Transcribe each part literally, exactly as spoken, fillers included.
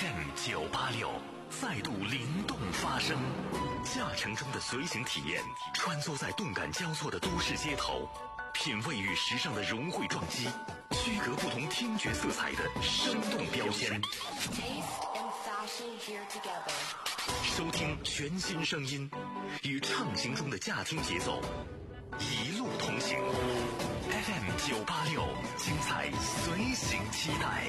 F M 九八六再度灵动发声，驾乘中的随行体验，穿梭在动感交错的都市街头，品味与时尚的融汇撞击，区隔不同听觉色彩的生动标签。收听全新声音，与畅行中的驾听节奏，一路同行。F M 九八六，精彩随行期待。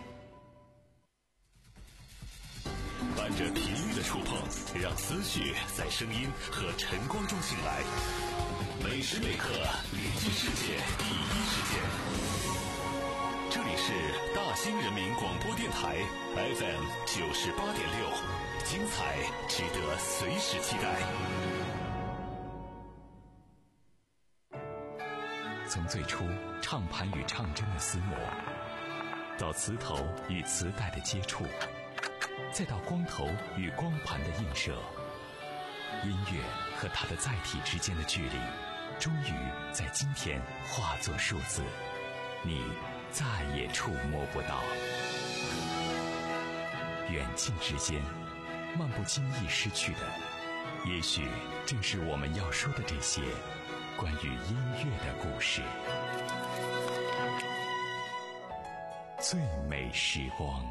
伴着频率的触碰，让思绪在声音和晨光中醒来。每时每刻连接世界第一时间。这里是大兴人民广播电台 F M 九十八点六，精彩值得随时期待。从最初唱盘与唱针的厮磨，到磁头与磁带的接触，再到光头与光盘的映射，音乐和它的载体之间的距离，终于在今天化作数字，你再也触摸不到。远近之间，漫不经意失去的，也许正是我们要说的这些关于音乐的故事。最美时光。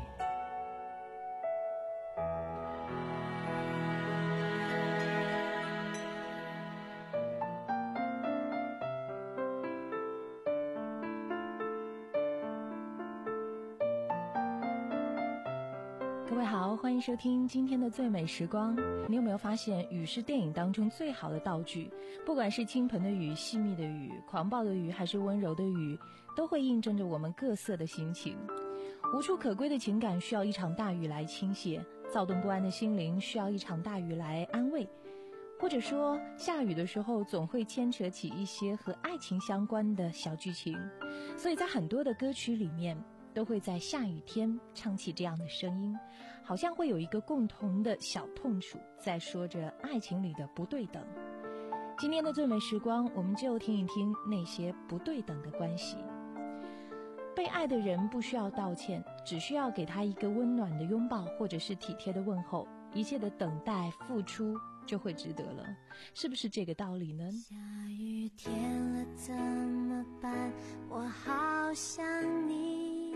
各位好，欢迎收听今天的最美时光。你有没有发现，雨是电影当中最好的道具？不管是倾盆的雨、细密的雨、狂暴的雨，还是温柔的雨，都会映证着我们各色的心情。无处可归的情感需要一场大雨来倾泻，躁动不安的心灵需要一场大雨来安慰。或者说，下雨的时候总会牵扯起一些和爱情相关的小剧情，所以在很多的歌曲里面都会在下雨天唱起这样的声音，好像会有一个共同的小痛楚，在说着爱情里的不对等。今天的最美时光，我们就听一听那些不对等的关系。被爱的人不需要道歉，只需要给他一个温暖的拥抱，或者是体贴的问候，一切的等待付出就会值得了，是不是这个道理呢？ 下雨天了怎么办？我好想你，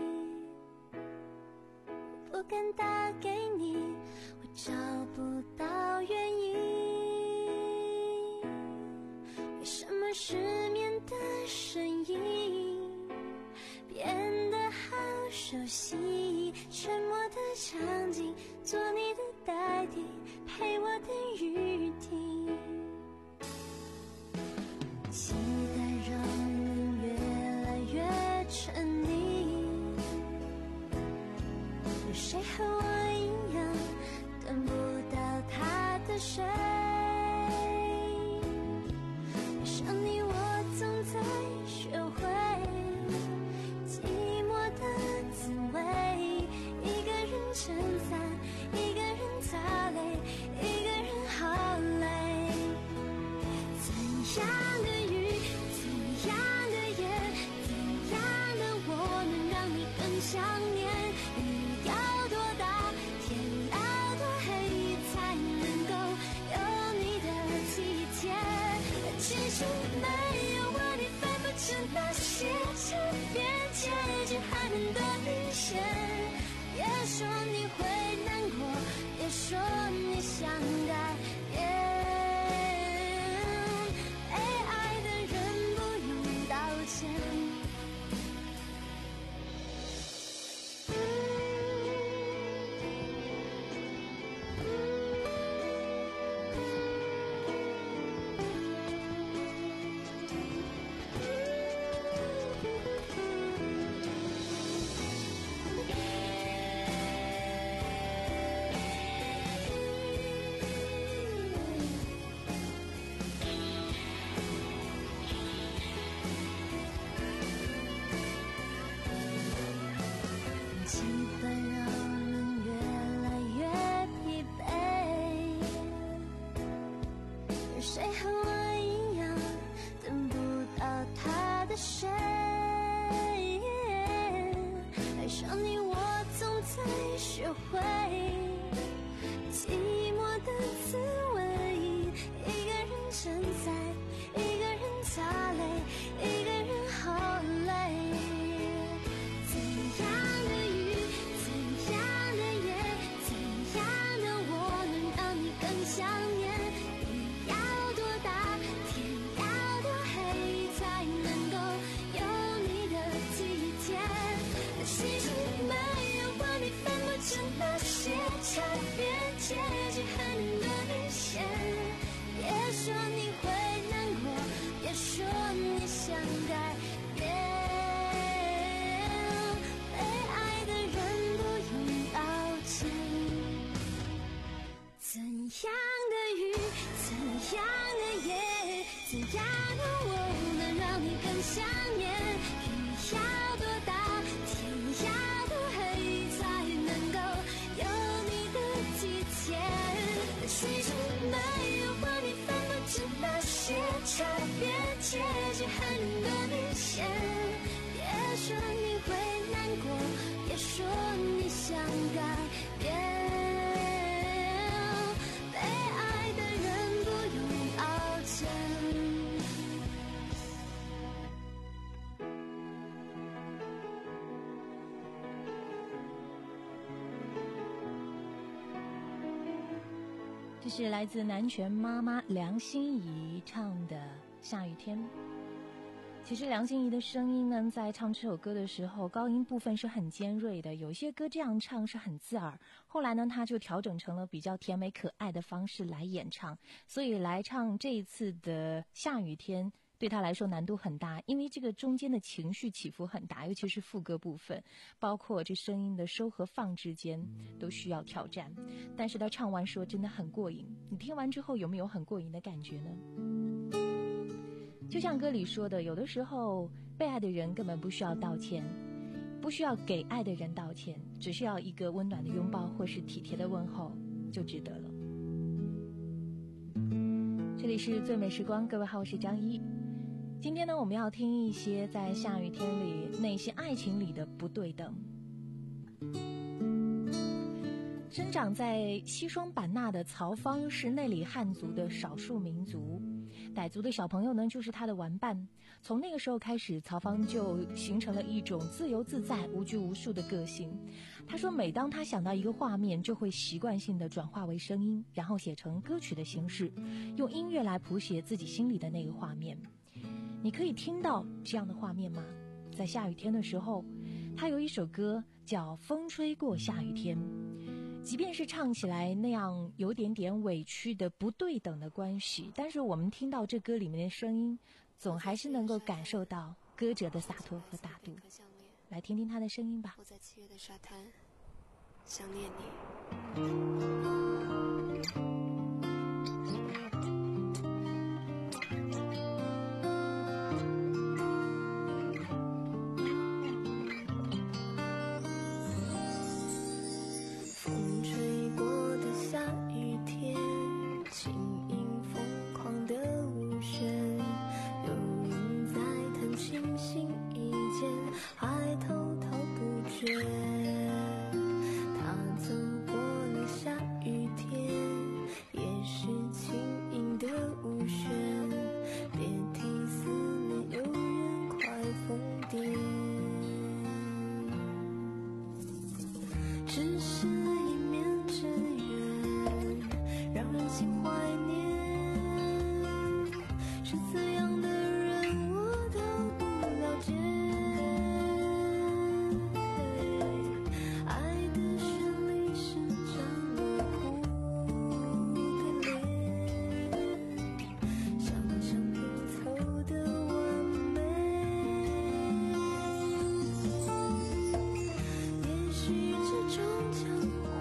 不敢打给你，我找不到原因。为什么失眠的声音变得好熟悉？沉默的场景，做你的代替，陪我等雨停。期待让人越来越沉溺，有谁和我一样等不到他的水？爱上你我总在学会寂寞的滋味，一个人撑伞，一个人擦泪，一个人好累。怎样的雨，怎样的夜，怎样的我能让你更想念？雨要多大会寂寞的滋味，一个人承载，一个人擦泪，一个人好累。怎样的雨，怎样的夜，怎样的我能让你更想念？雨要多大，天要多黑，才能够有你的体贴？但其实没有画面分不清那些差别，结局很多明显。别说你会难过，别说你想改变，被爱的人不用道歉。怎样的雨，怎样的夜，怎样的我能让你更想念？雨要多大，天要多黑，才能够有你的体贴？但其实没有画面分不清那些差别，结局很多明显。别说你会难过，别说你想改变，被爱的人不用道歉。 这是来自南拳妈妈梁心颐唱的《下雨天》。其实梁心颐的声音呢，在唱这首歌的时候，高音部分是很尖锐的，有些歌这样唱是很刺耳。后来呢，她就调整成了比较甜美可爱的方式来演唱，所以来唱这一次的《下雨天》对她来说难度很大，因为这个中间的情绪起伏很大，尤其是副歌部分，包括这声音的收和放之间都需要挑战。但是她唱完说真的很过瘾，你听完之后有没有很过瘾的感觉呢？就像歌里说的，有的时候被爱的人根本不需要道歉，不需要给爱的人道歉，只需要一个温暖的拥抱或是体贴的问候就值得了。这里是最美时光，各位好，我是张一。今天呢，我们要听一些在下雨天里那些爱情里的不对等。生长在西双版纳的曹芳是内里汉族的少数民族，傣族的小朋友呢就是他的玩伴。从那个时候开始，曹芳就形成了一种自由自在、无拘无束的个性。他说，每当他想到一个画面，就会习惯性的转化为声音，然后写成歌曲的形式，用音乐来谱写自己心里的那个画面。你可以听到这样的画面吗？在下雨天的时候，他有一首歌叫《风吹过下雨天》。即便是唱起来那样有点点委屈的不对等的关系，但是我们听到这歌里面的声音，总还是能够感受到歌者的洒脱和大度。来听听他的声音吧。 我在七月的沙滩想念你。 也许这种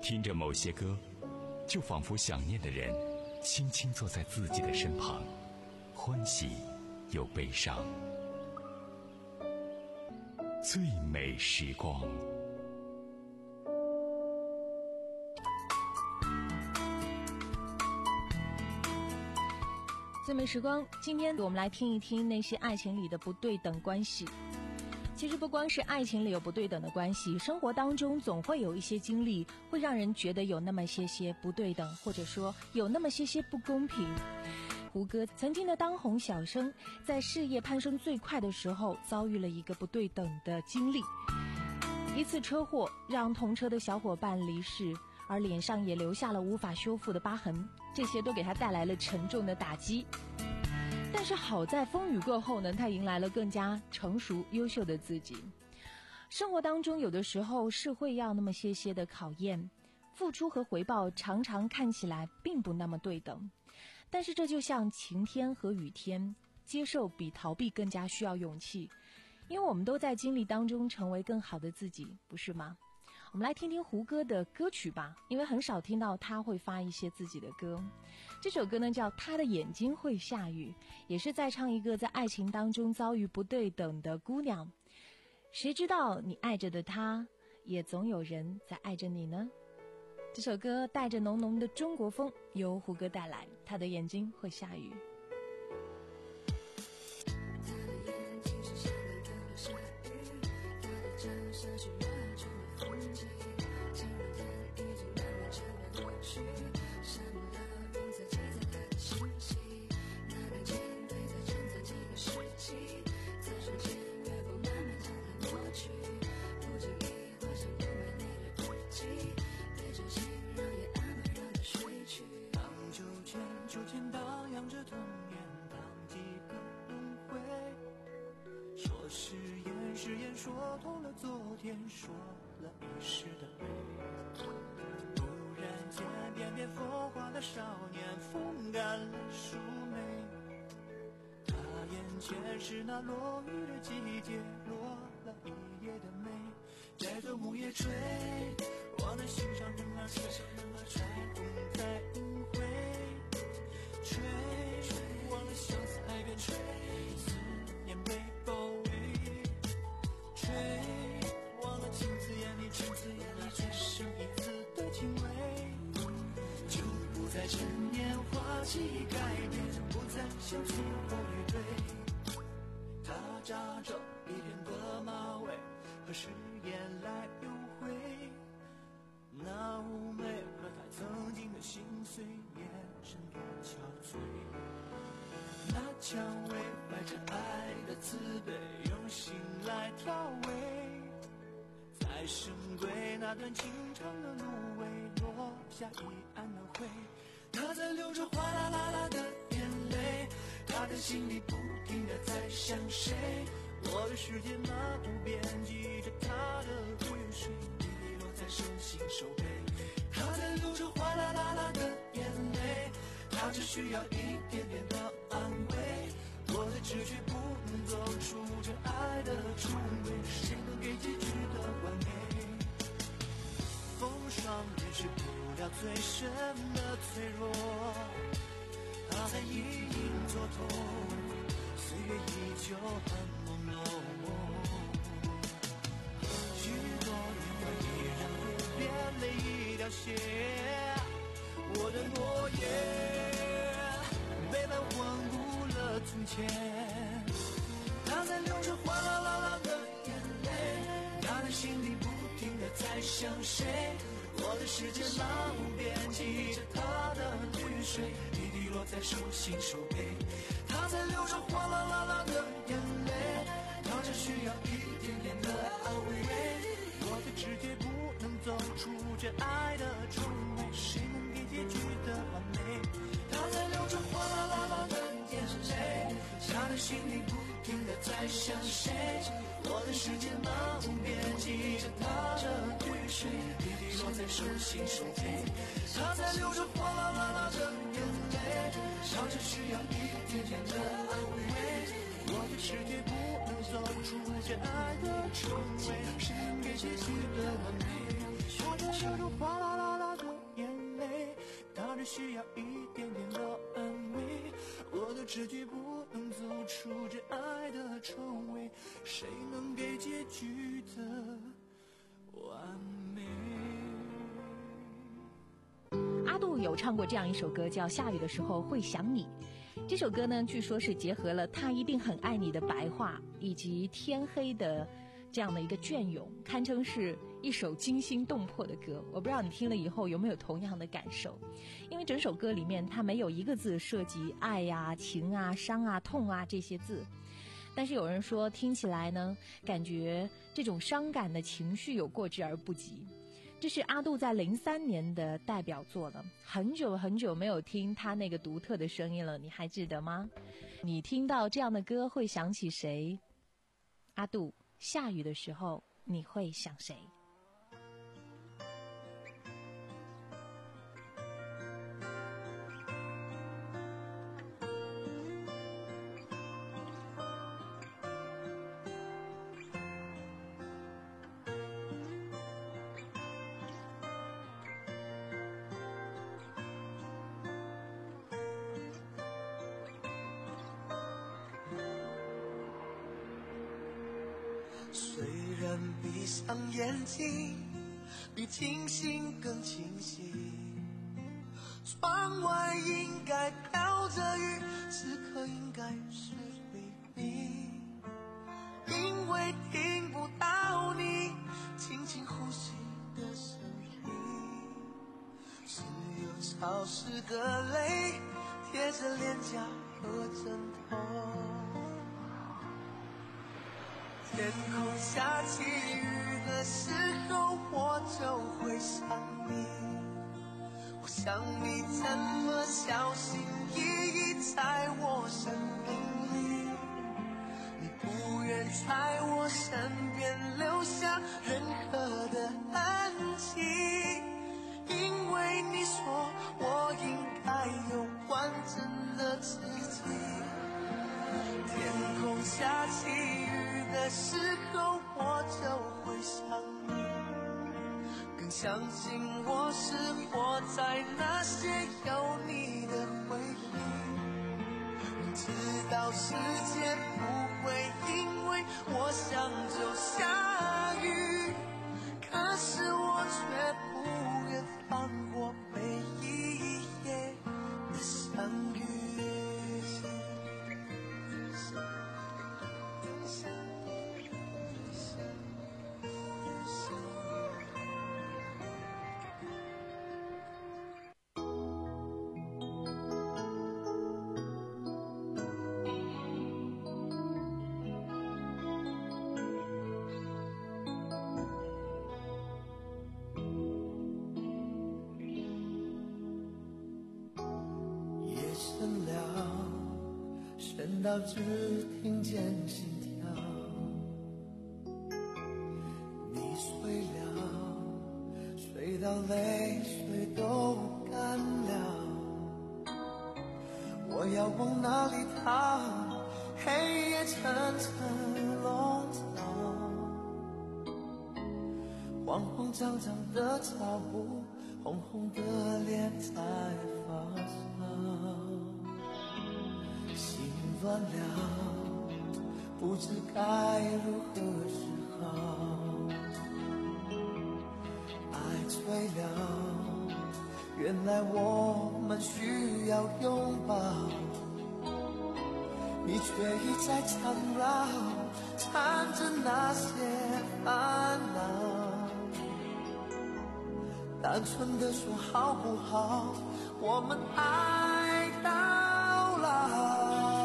听着某些歌，就仿佛想念的人轻轻坐在自己的身旁，欢喜又悲伤。最美时光。 最美时光，今天我们来听一听那些爱情里的不对等关系。其实不光是爱情里有不对等的关系，生活当中总会有一些经历会让人觉得有那么些些不对等，或者说有那么些些不公平。胡歌曾经的当红小生，在事业攀升最快的时候遭遇了一个不对等的经历。一次车祸让同车的小伙伴离世，而脸上也留下了无法修复的疤痕，这些都给他带来了沉重的打击。但是好在风雨过后呢，他迎来了更加成熟优秀的自己。生活当中有的时候是会要那么些些的考验，付出和回报常常看起来并不那么对等，但是这就像晴天和雨天，接受比逃避更加需要勇气，因为我们都在经历当中成为更好的自己，不是吗？我们来听听胡歌的歌曲吧，因为很少听到他会发一些自己的歌。这首歌呢叫《他的眼睛会下雨》，也是在唱一个在爱情当中遭遇不对等的姑娘。谁知道你爱着的他，也总有人在爱着你呢？这首歌带着浓浓的中国风，由胡歌带来，《他的眼睛会下雨》。 说痛了昨天，说了一世的悲。突然间翩翩风华的少年风干了树莓，他眼前是那落雨的季节，落了一夜的美。摘走木叶吹，我的心上人儿吹，吹红在无悔，吹忘了相思海边，吹思念被包围，吹忘了镜子眼里，镜子眼里只剩一丝的情味，就不再趁年华记忆改变，不再像粗口与对。他扎着一片的马尾，何时眼来又回？那妩媚和他曾经的心碎，眼神多憔悴。那蔷薇怀着爱的慈悲，用心来调味，在深闺那段情长的芦苇，落下一岸的灰。他在流着哗啦啦啦的眼泪，他的心里不停地在想谁。我的世界漫无边际着他的雨水，滴滴落在手心手背。他在流着哗啦啦啦的眼泪，他只需要一点点的安慰。我的直觉不能走出这爱的重围，谁能给结局的完美？风霜掩饰不了最深的脆弱，他在隐隐作痛，岁月依旧很朦胧。许多年华依然不变的一条线，我的诺言背叛荒芜了从前。他在流着哗啦啦啦的眼泪，他的心里不停地在想谁。我的世界漫无边际着他的绿水，滴滴落在手心手背。他在流着哗啦啦啦的眼泪，他只需要一点点的安慰。我的直觉不能走出这爱的重围，谁能给结局的完美？他在流着哗啦啦啦的眼泪，他的心里不停地在想谁。我的世界漫无边际着他的绿水，滴滴落在手心手背。他在流着哗啦啦啦的眼泪，他只需要一点点的安慰。我的世界不能走出这爱的重围，谁能给结局的完美？我在流着哗啦啦啦人需要一点点的安慰，我的字句不能走出这爱的臭味，谁能给结局的完美？ 阿杜有唱过这样一首歌，叫《下雨的时候会想你》。这首歌呢，据说是结合了他一定很爱你的白话，以及天黑的这样的一个隽永，堪称是一首惊心动魄的歌。我不知道你听了以后有没有同样的感受，因为整首歌里面它没有一个字涉及爱呀、情啊、伤啊、痛啊这些字，但是有人说听起来呢，感觉这种伤感的情绪有过之而不及。这是阿杜在零三年的代表作了，很久很久没有听他那个独特的声音了，你还记得吗？你听到这样的歌会想起谁？阿杜，下雨的时候你会想谁？ 虽然闭上眼睛比清醒更清晰，窗外应该飘着雨，此刻应该是黎明，因为听不到你轻轻呼吸的声音，只有潮湿的泪贴着脸颊和枕头。天空下起雨的时候，我就会想你，我想你怎么小心翼翼在我生命里，你不愿在我身边留下任何的痕迹，因为你说我应该有完整的自己。天空下起雨的时候，我就会想你，更相信我是活在那些有你的回忆，明知道世界不会因为我想就下雨，可是我却不愿放过每一夜的相遇。深了，深到只听见心跳。你睡了，睡到泪水都干了。我要往哪里逃？黑夜层层笼罩，慌慌张张的脚步，红红的脸在发烧。心乱了，不知该如何是好。爱醉了，原来我们需要拥抱，你却一再缠绕，缠着那些烦恼。单纯的说好不好，我们爱到老。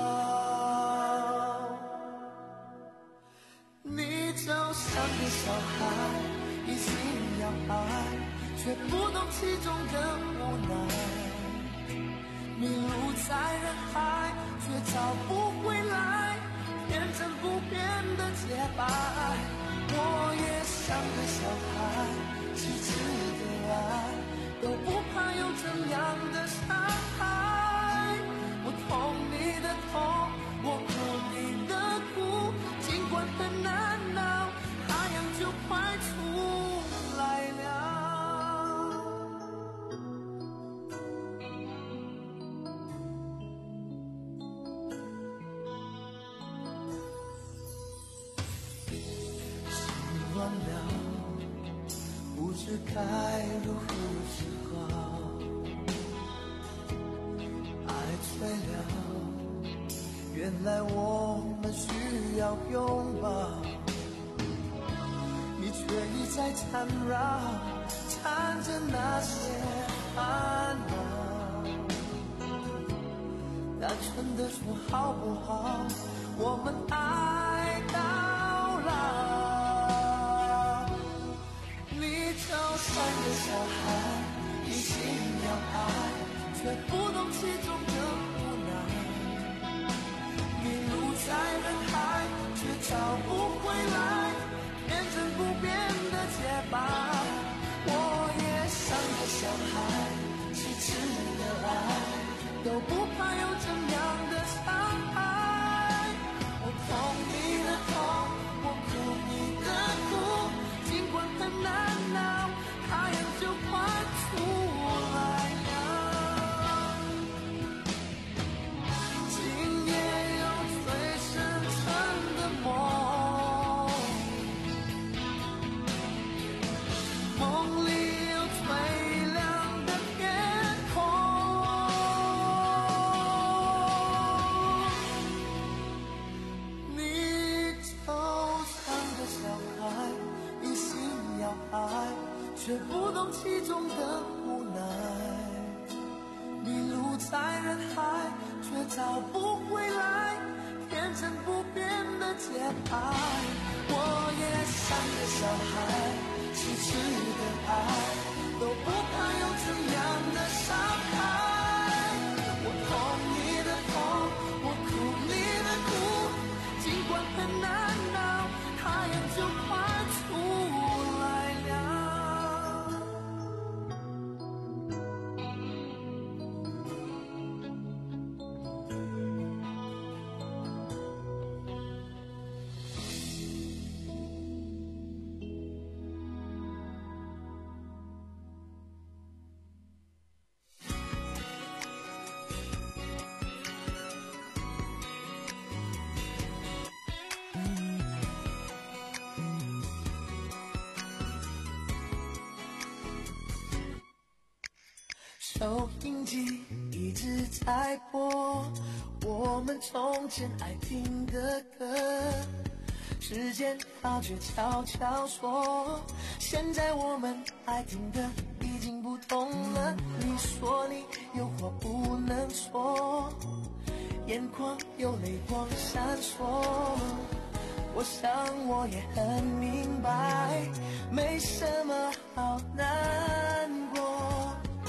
你就像个小孩，一心要爱，却不懂其中的无奈。迷路在人海，却找不回来，天真不变的洁白。我也像个小孩，痴痴的爱，都不怕有怎样的伤害。我懂你的痛，我哭你的苦，尽管很难熬，太阳就快出来了。 知该如何是好，爱醉了，原来我们需要拥抱，你却一再缠绕，缠着那些烦恼，单纯的说好不好，我们爱到老。你就像个小孩，一心要爱，却不懂其中的无奈，迷路在人海，却找不回来天真不变的洁白。我也像个小孩，痴痴的爱，都不怕有怎样的伤害。我痛你的痛，我哭你的哭，尽管很难熬，太阳就快出来了。今夜有最深沉的梦，梦里有最亮的天空。你就像个小孩，一心要爱，却不懂其中的无奈，迷路在人海，却找不回来天真不变的节拍。我也像个小孩，痴痴的爱，都不怕有怎样的伤害。我痛你的痛，我哭你的哭，尽管很难熬，太阳就快出来了。收音机一直在播我们从前爱听的歌，时间它却悄悄说，现在我们爱听的已经不同了。你说你有话不能说，眼眶有泪光闪烁，我想我也很明白，没什么好难过。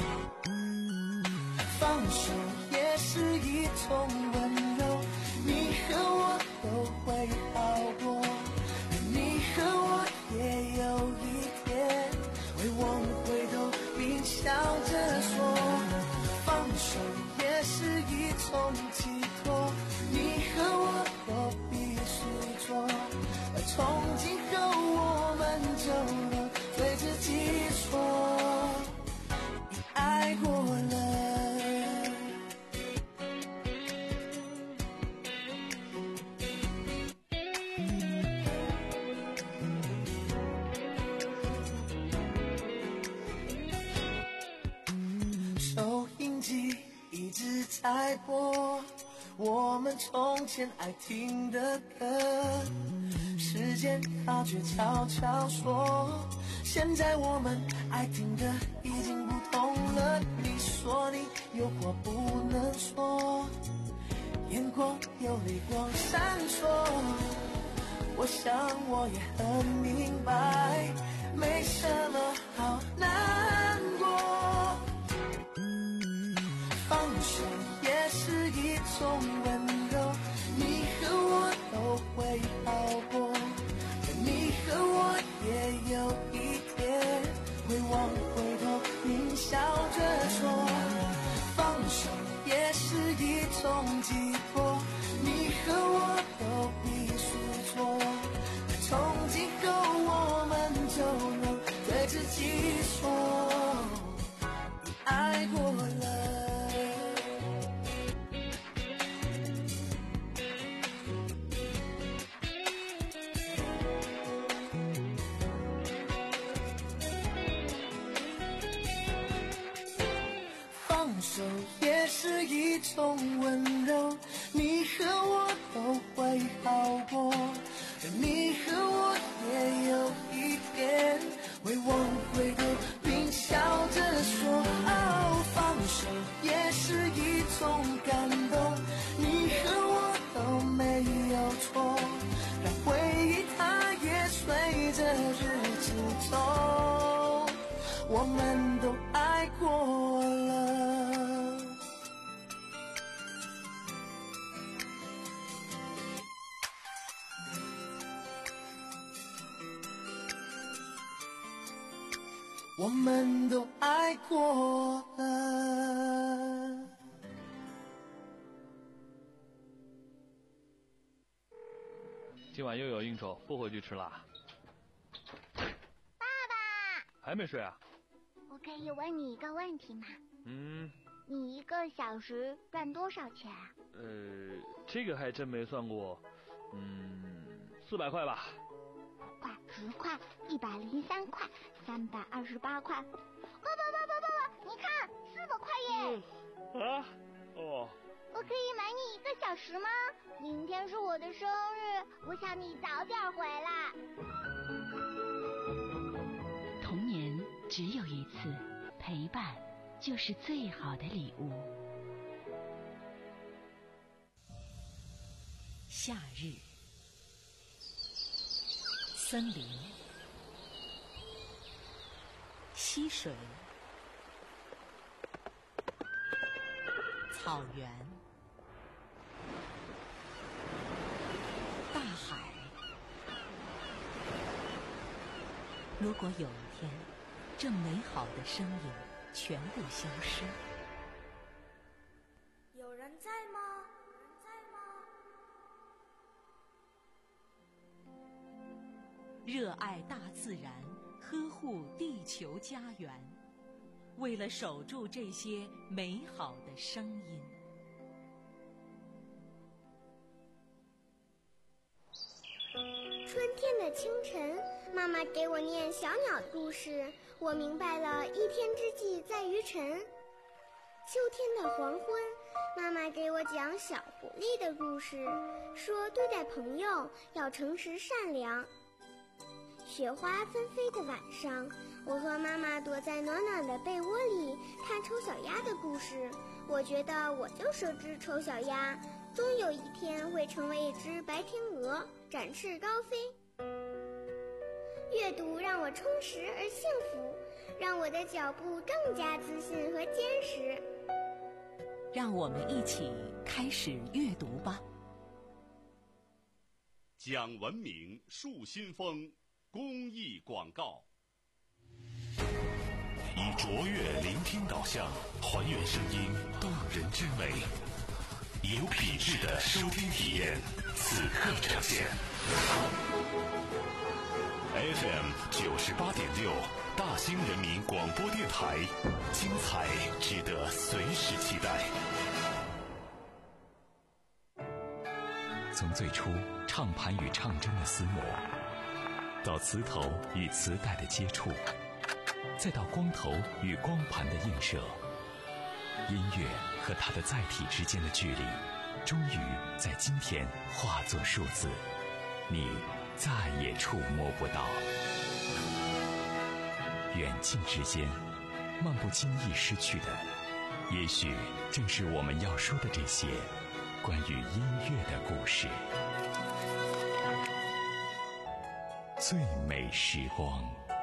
放手也是一种温柔，你和我都会好过，你和我也有一天会忘了回头并笑着说。放手也是一种寄托，你和我都必须做，而从今后我们就能对自己说，你爱过了。收音机一直在播我们从前爱听的歌，时间它却悄悄说，现在我们爱听的已经不同了。你说你有话不能说，眼光有泪光闪烁，我想我也很明白，没什么好难过。放手也是一种温柔，你和我都会好过，你和我也有一天会往回头并笑着说。放手也是一种寄托，你和我都必须做，从今后我们也是一种温柔，你和我都会好过，你和我也有一天会往回头，并笑着说哦，放手也是一种感动，你和我都没有错，让回忆它也随着日子走，我们都爱过了。我们都爱过了。 今晚又有应酬，不回去吃啦。 爸爸， 还没睡啊？ 我可以问你一个问题吗？ 嗯。 你一个小时赚多少钱啊？ 呃，这个还真没算过。嗯，四百块吧。 五块、十块、一百零三块、三百二十八块。爸爸爸爸爸爸，你看，四百块耶！ 嗯、啊？哦。 我可以买你一个小时吗？明天是我的生日，我想你早点回来。 童年只有一次，陪伴就是最好的礼物。夏日，森林，溪水，草原，大海。如果有一天，这美好的声音全部消失， 有人在吗？有人在吗？ 热爱大自然，呵护地球家园，为了守住这些美好的声音。 春天的清晨，妈妈给我念小鸟故事，我明白了一天之计在于晨。秋天的黄昏，妈妈给我讲小狐狸的故事，说对待朋友要诚实善良。雪花纷飞的晚上，我和妈妈躲在暖暖的被窝里看丑小鸭的故事，我觉得我就是只丑小鸭，终有一天会成为一只白天鹅，展翅高飞。阅读让我充实而幸福，让我的脚步更加自信和坚实。 让我们一起开始阅读吧。 讲文明树新风公益广告。以卓越聆听导向，还原声音动人之美，有品质的收听体验，此刻呈现。F M 九十八点六，大兴人民广播电台，精彩值得随时期待。 从最初唱盘与唱针的厮磨，到磁头与磁带的接触，再到光头与光盘的映射，音乐和它的载体之间的距离，终于在今天化作数字，你再也触摸不到。远近之间，漫不经意失去的，也许正是我们要说的这些关于音乐的故事。最美时光。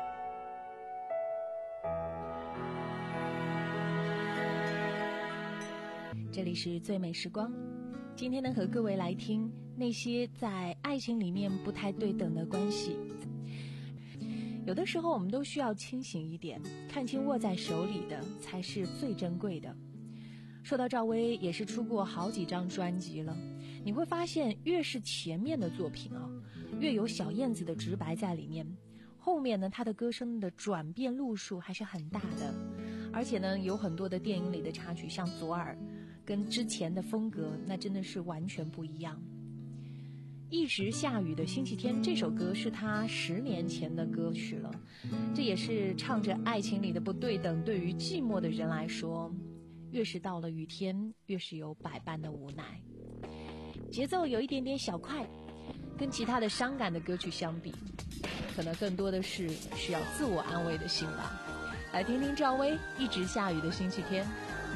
这里是最美时光，今天呢和各位来听那些在爱情里面不太对等的关系。有的时候我们都需要清醒一点，看清握在手里的才是最珍贵的。说到赵薇，也是出过好几张专辑了，你会发现越是前面的作品啊，越有小燕子的直白在里面，后面呢她的歌声的转变路数还是很大的，而且呢有很多的电影里的插曲，像左耳跟之前的风格那真的是完全不一样。一直下雨的星期天这首歌是他十年前的歌曲了，这也是唱着爱情里的不对等，对于寂寞的人来说越是到了雨天，越是有百般的无奈。节奏有一点点小快，跟其他的伤感的歌曲相比，可能更多的是需要自我安慰的心吧。来听听赵薇《一直下雨的星期天》。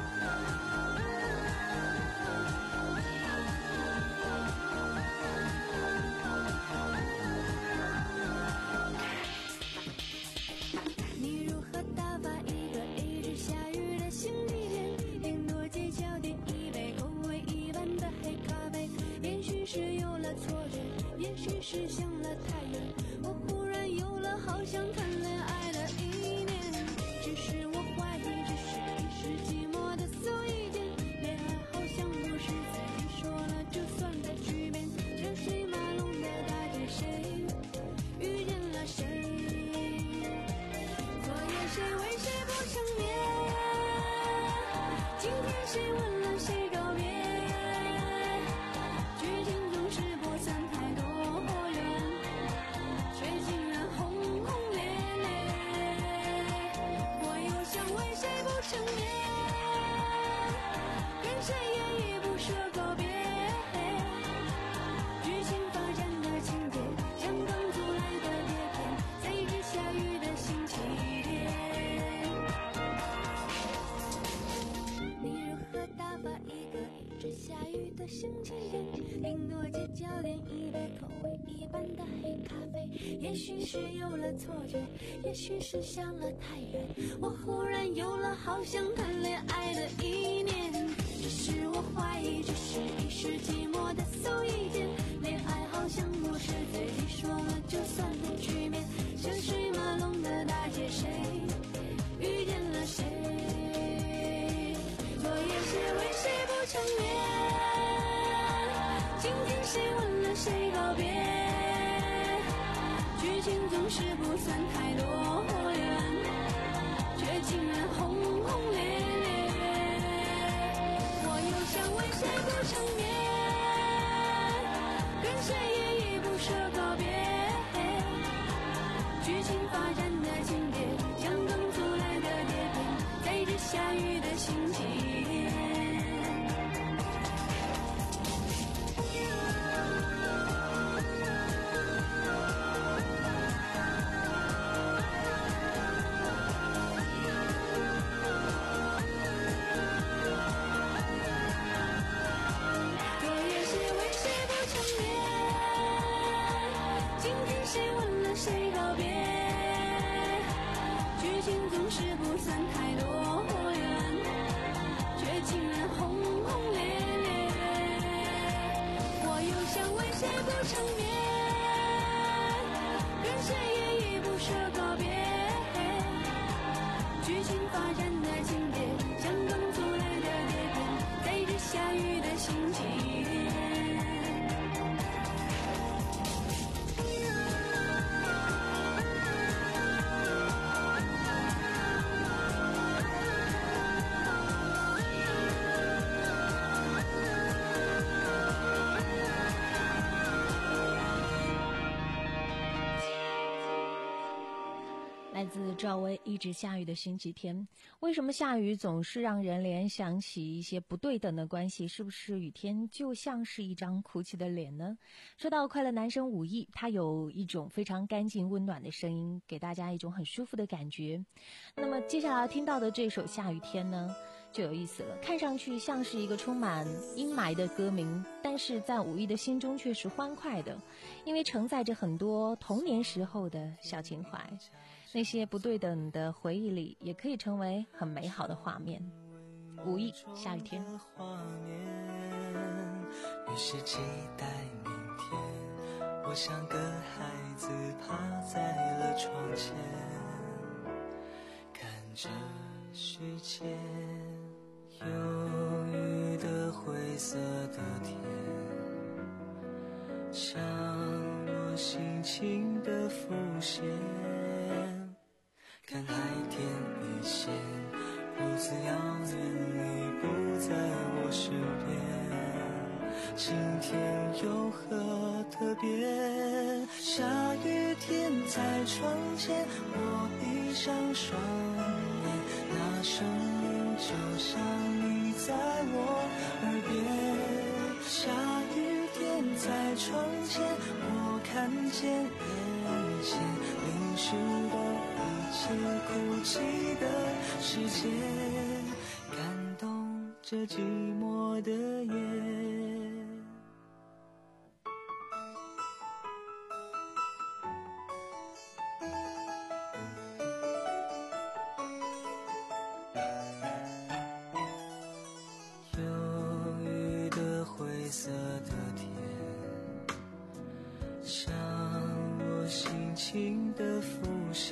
是想了太远，我忽然有了好想谈恋爱的意念，只是我怀疑这是一时寂寞的随便，恋爱好像不是自己说了就算的局面，车水马龙的大街，谁遇见了谁，昨夜谁为谁不成眠，今天谁问了谁告别，剧情总是不算太多，成眠，跟谁也依不舍告别，剧情发展的情节像刚租来的碟片，在一直下雨的星期天，你如何打发一个一直下雨的星期天，顶多街角点一杯口味一般的黑咖啡，也许是有了错觉，也许是想了太远，我忽然有了好想谈恋爱的意念，只是我怀疑这是一时寂寞的随便，恋爱好像不是自己说了就算的局面，车水马龙的大街，谁遇见了谁，昨夜谁为谁不成眠，今天谁问了谁告别，剧情总是不算太多竟然轰轰烈烈，我又想为谁不成眠，跟谁也依不舍告别，剧情发展的情节像刚租来的碟片，在这下雨的星期天。是不算太多远，却竟然轰轰烈烈，我又想为谁不成眠，跟谁也依不舍告别，剧情发展的情节像刚租来的碟片，在这下雨的星期天。 来自赵薇《一直下雨的星期天》。为什么下雨总是让人联想起一些不对等的关系？是不是雨天就像是一张哭泣的脸呢？说到快乐男生武艺，他有一种非常干净温暖的声音，给大家一种很舒服的感觉。那么接下来听到的这首《下雨天》呢，就有意思了，看上去像是一个充满阴霾的歌名，但是在武艺的心中却是欢快的，因为承载着很多童年时候的小情怀。那些不对等的回忆里，也可以成为很美好的画面。武艺《下雨天》。 于是期待明天，我像个孩子趴在了窗前，看着虚前忧郁的灰色的天，像我心情的浮现，看海天一线，如此遥远，你不在我身边，今天有何特别？下雨天在窗前，我闭上双眼，那声音就像你在我耳边，下雨天在窗前，我看见眼前淋湿的一切，哭泣的世界，感动这寂寞的夜。灰色的天，像我心情的浮现，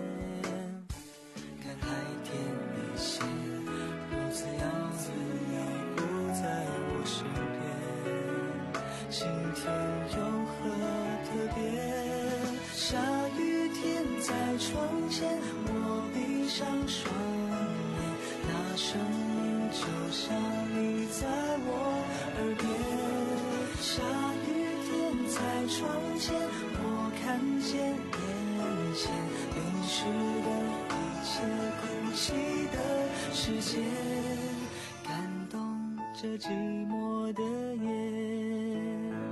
看海天一线，如此遥远已不在我身边，今天有何特别？下雨天在窗前，我闭上双眼，那声音就像你在我耳边，下雨天在窗前，我看见眼前淋湿的一切，哭泣的世界，感动这寂寞的夜。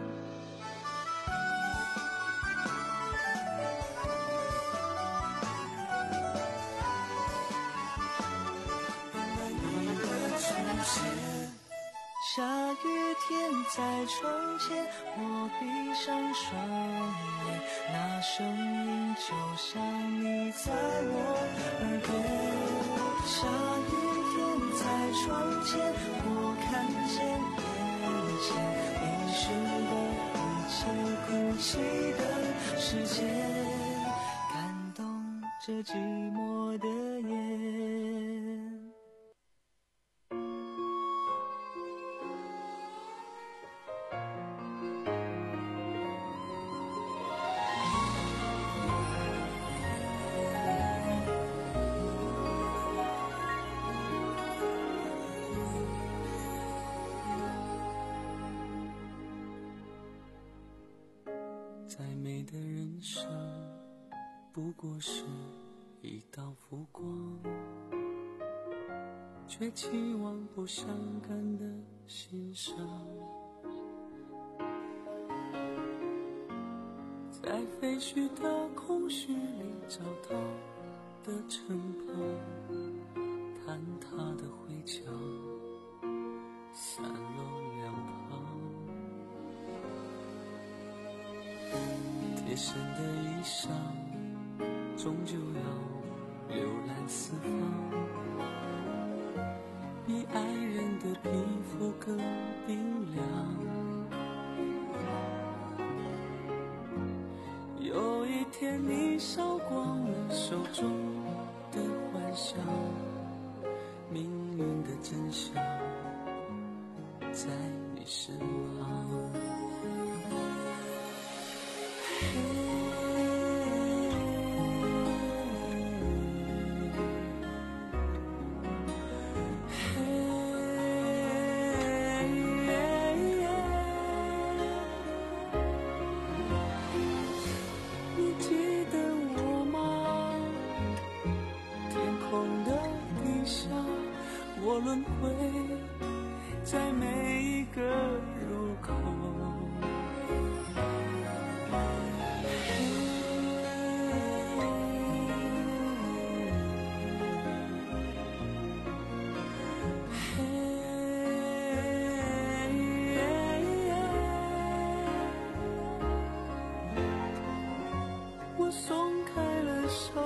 你的出现，下雨天在窗前，我闭上双眼，那声音就像你在我耳边。下雨天在窗前，我看见眼前淋湿的一切，哭泣的世界，感动这寂寞的夜。再美的人生不过是一道浮光，却期望不伤感的欣赏，在废墟的空虚里找到的城堡，坍塌的灰墙散落两旁，贴身的衣裳终究要流浪四方，比爱人的皮肤更冰凉。有一天你烧光了手中的幻想，命运的真相在你身旁。你记得我吗？天空的底下，我轮回在每一个入口。我松开了手，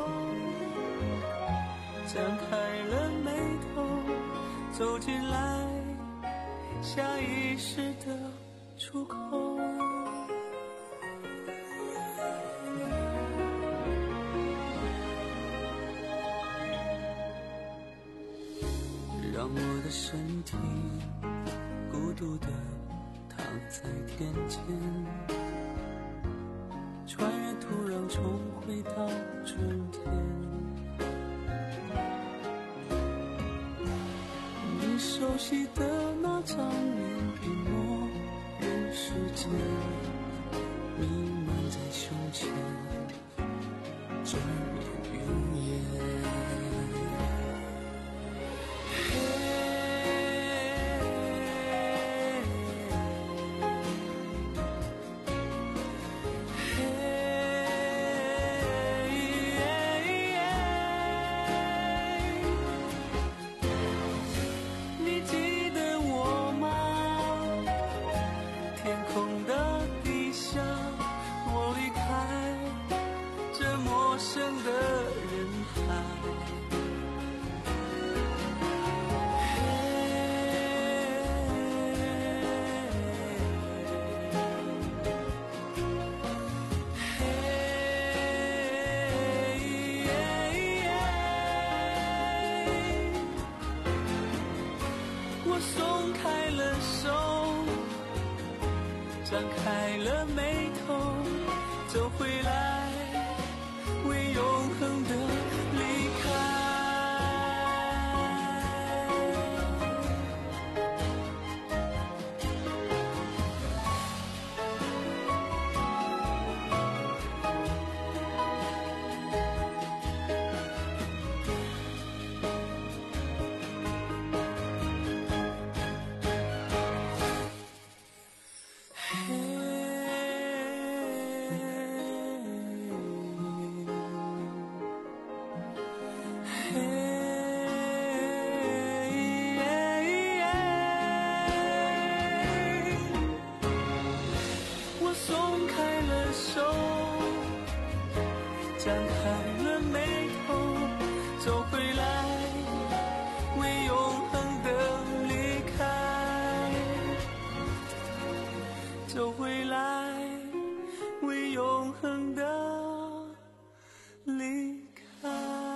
张开了眉头，走进来下意识的出口。让我的身体孤独地躺在田间，穿越土壤重回到春天。你熟悉的那张脸笔墨人世间，弥漫在胸前，转眼云烟。 生的人海。我松开了手，张开了眉头，走回来，为永恒的离开。我松开了手，张开了眉头，走回来，为永恒的离开，走回来，为永恒的离开。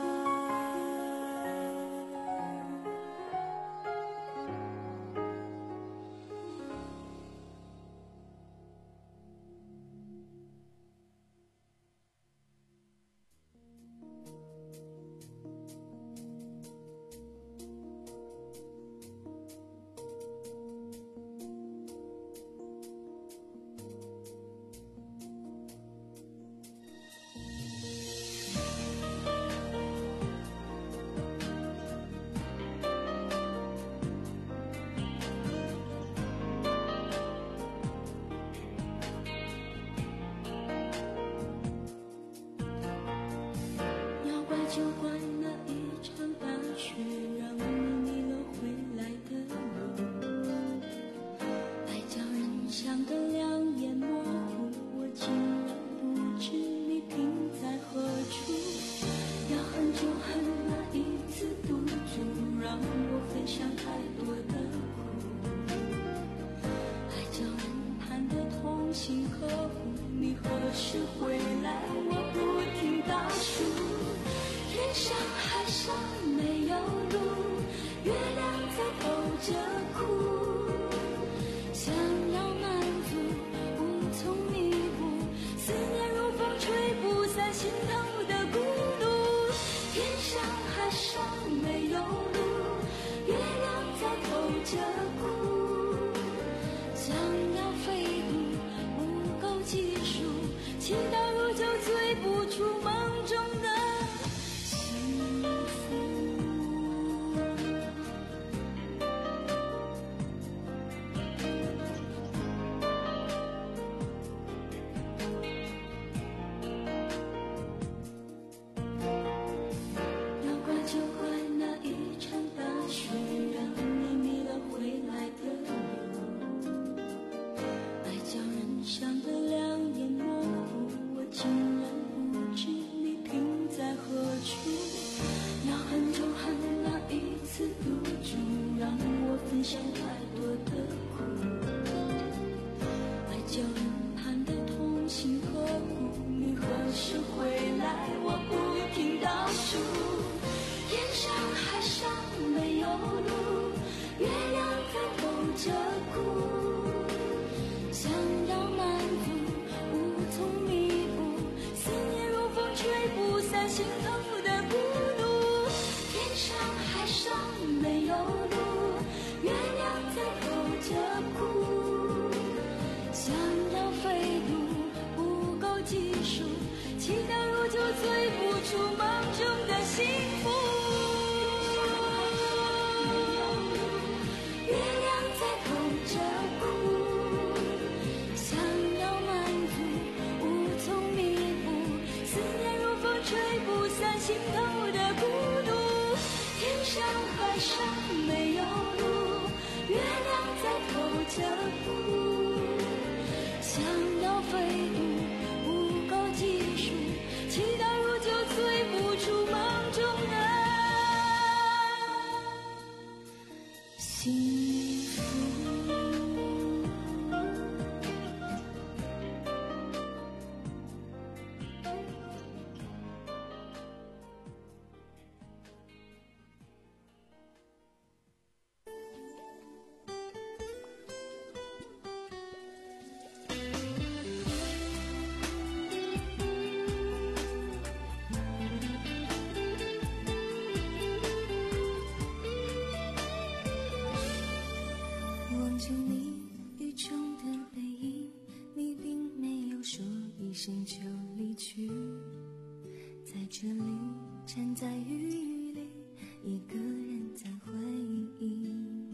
就怪那一场大雪，让你迷了回来的路。爱叫人想得两眼模糊，我竟然不知你停在何处。要恨就恨那一次赌注，让我分享太多的苦。爱叫人盼得同心合乎，你何时回来？我不听大树。天上海上没有路，月亮在偷着哭，想要满足无从弥补，思念如风吹不散心头的孤独。天上海上没有路，月亮在偷着哭，想要飞渡不够技术，祈祷如酒醉不出梦中的分享太多的苦，爱叫人盼得同心合乎，你何时回来？我不听倒数，天上海上没有路，月亮在偷着哭，想要满足无从弥补，思念如风吹不散心头的孤独。天上海上没有路，月亮在偷着哭，想要飞渡不够技术，祈祷如酒醉不出梦中的幸福。月亮在偷着哭，想要满足无从弥补，思念如风吹不散心头的孤独。天上海上没有路，月亮在偷着哭，想要飞渡不够技术，祈祷如酒醉生就离去，在这里站在雨里，一个人在回忆。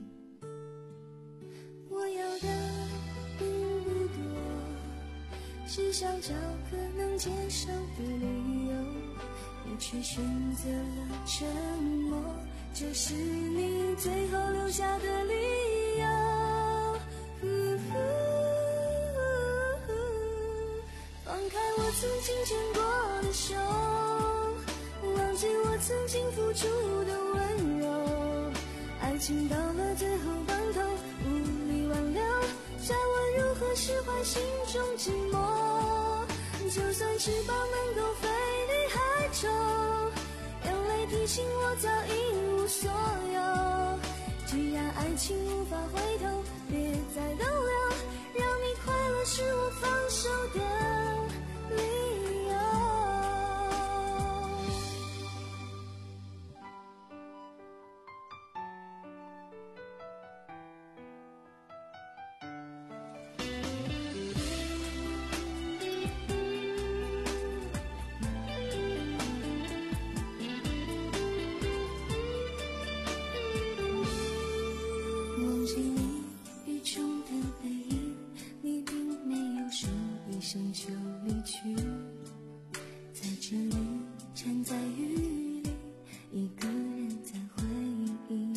我要的并不多，只想找个能接受的理由，你却选择了沉默，这是你最后留下的理由。放开我曾经牵过的手，忘记我曾经付出的温柔，爱情到了最后关头无力挽留，叫我如何释怀心中寂寞，就算翅膀能够飞离海中，眼泪提醒我早一无所有，既然爱情无法回头，别再逗留，让你快乐是我放手的理由。忘记你雨中的背影，你并没有说一声就离去，在这里站在雨里，一个人在回忆。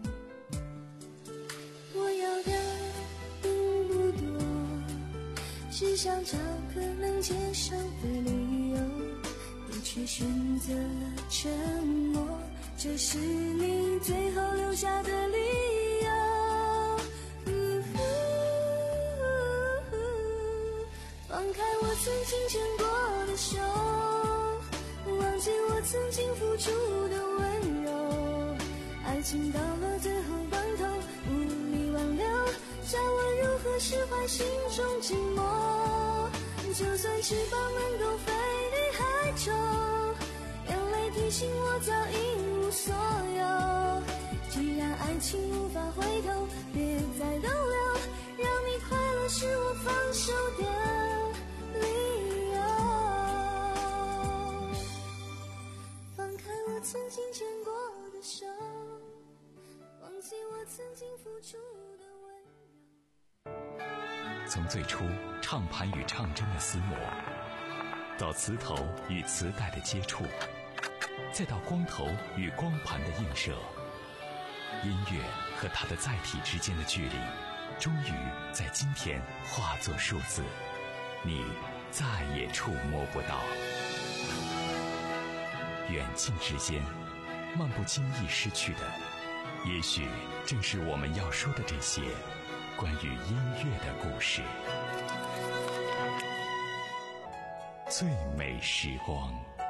我要的并不多，只想找个能接受的理由，你却选择了沉默，这是你最后留下的理由。放开我曾经牵过的手，忘记我曾经付出的温柔，爱情到了最后关头无力挽留，叫我如何释怀心中寂寞，就算翅膀能够飞离海中，眼泪提醒我早一无所有，既然爱情无法回头，别再逗留，让你快乐是我放手的理由。放开我曾经牵过的手，忘记我曾经付出的温柔。 从最初唱盘与唱针的厮磨，到磁头与磁带的接触，再到光头与光盘的映射，音乐和它的载体之间的距离，终于在今天化作数字，你再也触摸不到。远近之间，漫不经意失去的，也许正是我们要说的这些关于音乐的故事。最美时光。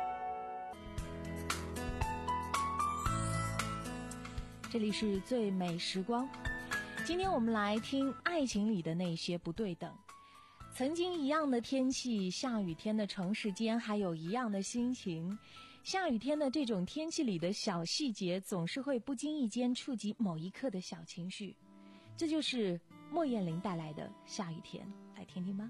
这里是最美时光，今天我们来听爱情里的那些不对等。曾经一样的天气，下雨天的城市间还有一样的心情。下雨天的这种天气里的小细节，总是会不经意间触及某一刻的小情绪。这就是莫艳玲带来的下雨天，来听听吧。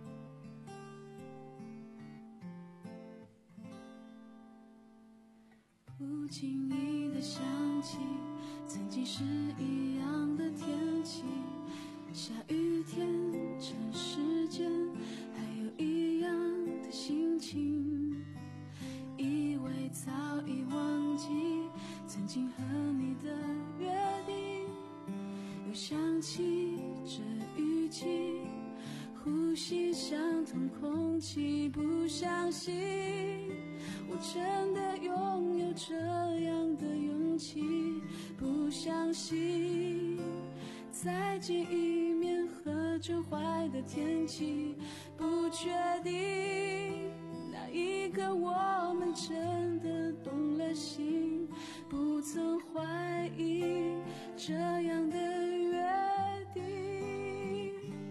不经意的想起，曾经是一样的天气，下雨天城市间还有一样的心情，以为早已忘记曾经和你的约定，又想起这雨季，呼吸相同空气，不相信我真的拥有这样的勇气，不相信再见一面和真坏的天气，不确定那一刻我们真的动了心，不曾怀疑这样的约定。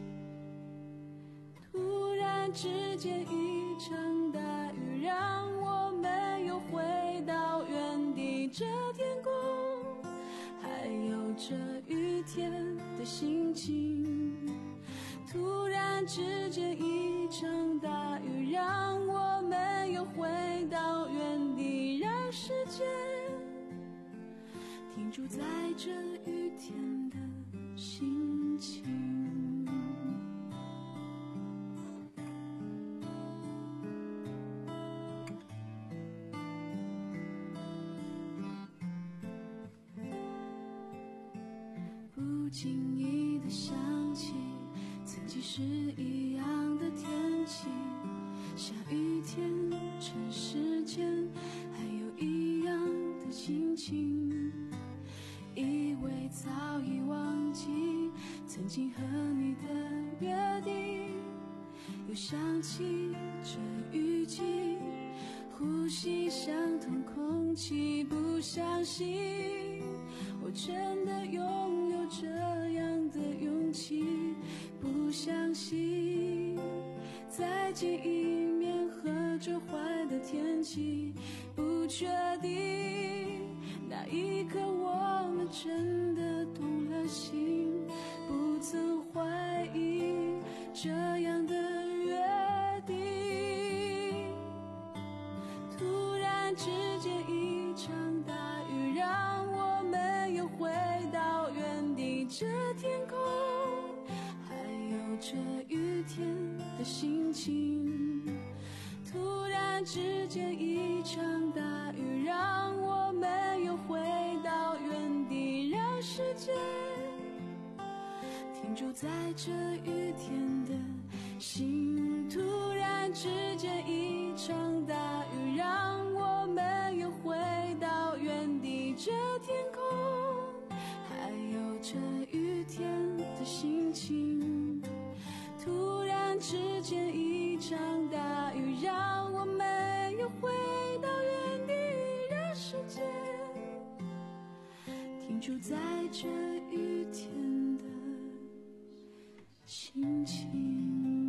突然之间一场大雨，让我们又回到原地，这天空还有这雨天的心情。突然之间一场大雨，让着雨天的心情。不经意的想起曾经是一样的天气，下雨天尘世间还有一样的心情，以为早已忘记曾经和你的约定，又想起这雨季呼吸相同空气，不相信我真的拥有这样的勇气，不相信再见一面和着坏的天气，不确定那一刻我们真的动了心，不曾怀疑这样的约定。突然之间一场大雨让我们又回到原地，这天空还有这雨天的心情。突然之间一场大雨让我们又回到原地，让时间停驻在这雨天的心。突然之间一场大雨让我们又回到原地，这天空还有这雨天的心情。突然之间一场大雨让我们又回到原地，让时间停驻在这雨天的心情。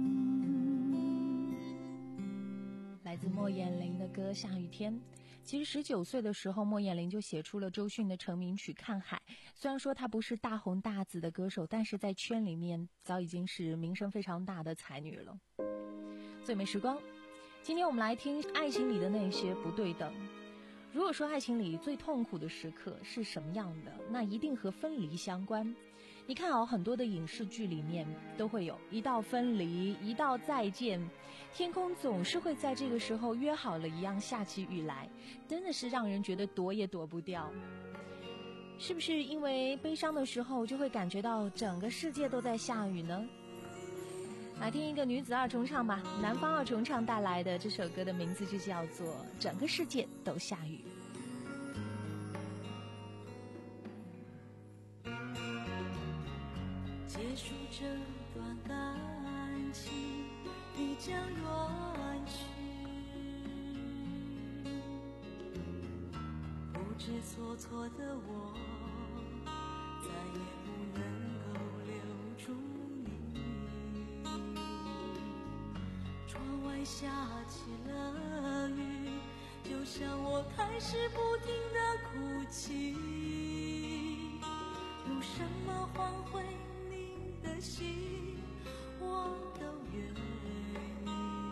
来自莫艳玲的歌《下雨天》。其实十九岁的时候，莫艳玲就写出了周迅的成名曲《看海》。虽然说她不是大红大紫的歌手，但是在圈里面早已经是名声非常大的才女了。最美时光，今天我们来听爱情里的那些不对等。如果说爱情里最痛苦的时刻是什么样的，那一定和分离相关。你看哦，很多的影视剧里面都会有一道分离，一道再见，天空总是会在这个时候约好了一样下起雨来，真的是让人觉得躲也躲不掉。是不是因为悲伤的时候就会感觉到整个世界都在下雨呢？来听一个女子二重唱吧，南方二重唱带来的这首歌的名字就叫做《整个世界都下雨》。 结束这段感情，你将远去，不知所措的我再也不能够留住你。窗外下起了雨，就像我开始不停地哭泣，用什么换回的心我都愿意，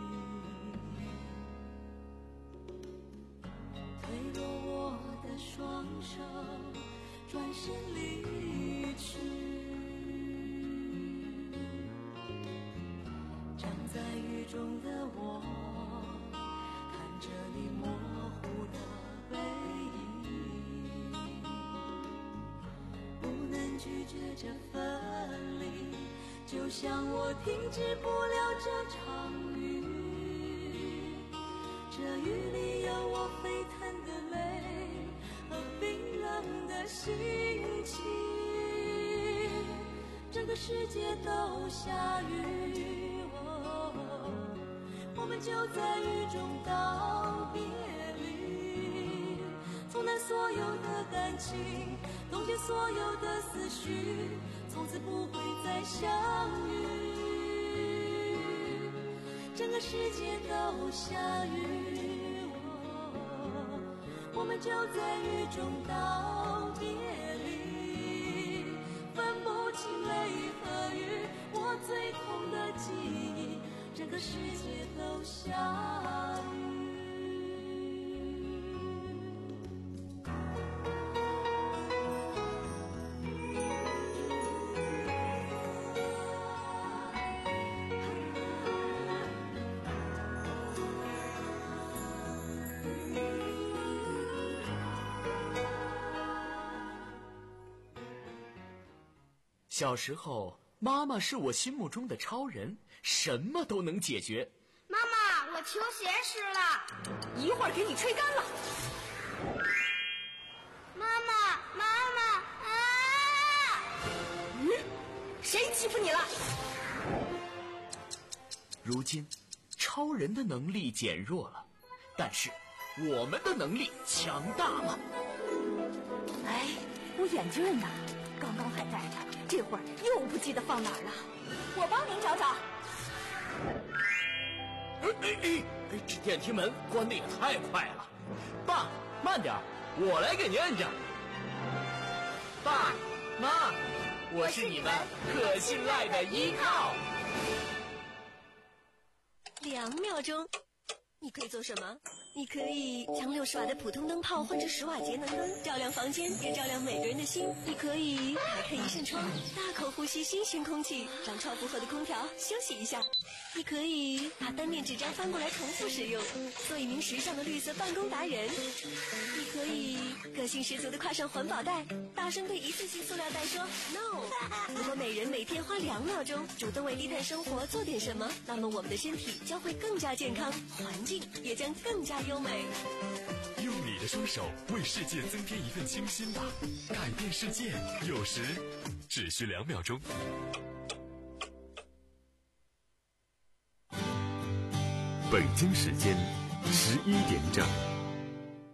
推落我的双手，转身离去。站在雨中的我，看着你模糊的背影，不能拒绝这分离，就像我停止不了这场雨，这雨里有我沸腾的泪和冰冷的心情。整个世界都下雨，哦，我们就在雨中道别离，从那所有的感情，冻结所有的思绪，从此不会再相遇。整个世界都下雨，哦，我们就在雨中道别离，分不清泪和雨，我最痛的记忆，整个世界都下雨。 小时候，妈妈是我心目中的超人，什么都能解决。 妈妈，我球鞋湿了， 一会儿给你吹干了。 妈妈，妈妈啊！ 嗯，谁欺负你了？ 如今，超人的能力减弱了，但是我们的能力强大了。 哎，我眼镜呢？刚刚还戴着，这会儿又不记得放哪儿了。我帮您找找。 哎哎哎！这电梯门关得也太快了。爸，慢点，我来给您摁着。爸妈，我是你们可信赖的依靠。 两秒钟，你可以做什么？你可以将六十瓦的普通灯泡换成十瓦节能灯，照亮房间，也照亮每个人的心。你可以打开一扇窗，大口呼吸新鲜空气，让超负荷的空调休息一下。你可以把单面纸张翻过来重复使用，做一名时尚的绿色办公达人。你可以个性十足的挎上环保袋，大声对一次性塑料袋说 no。 如果每人每天花两秒钟主动为低碳生活做点什么，那么我们的身体将会更加健康，环境也将更加优美。 用你的双手为世界增添一份清新吧，改变世界有时只需两秒钟。北京时间十一点整。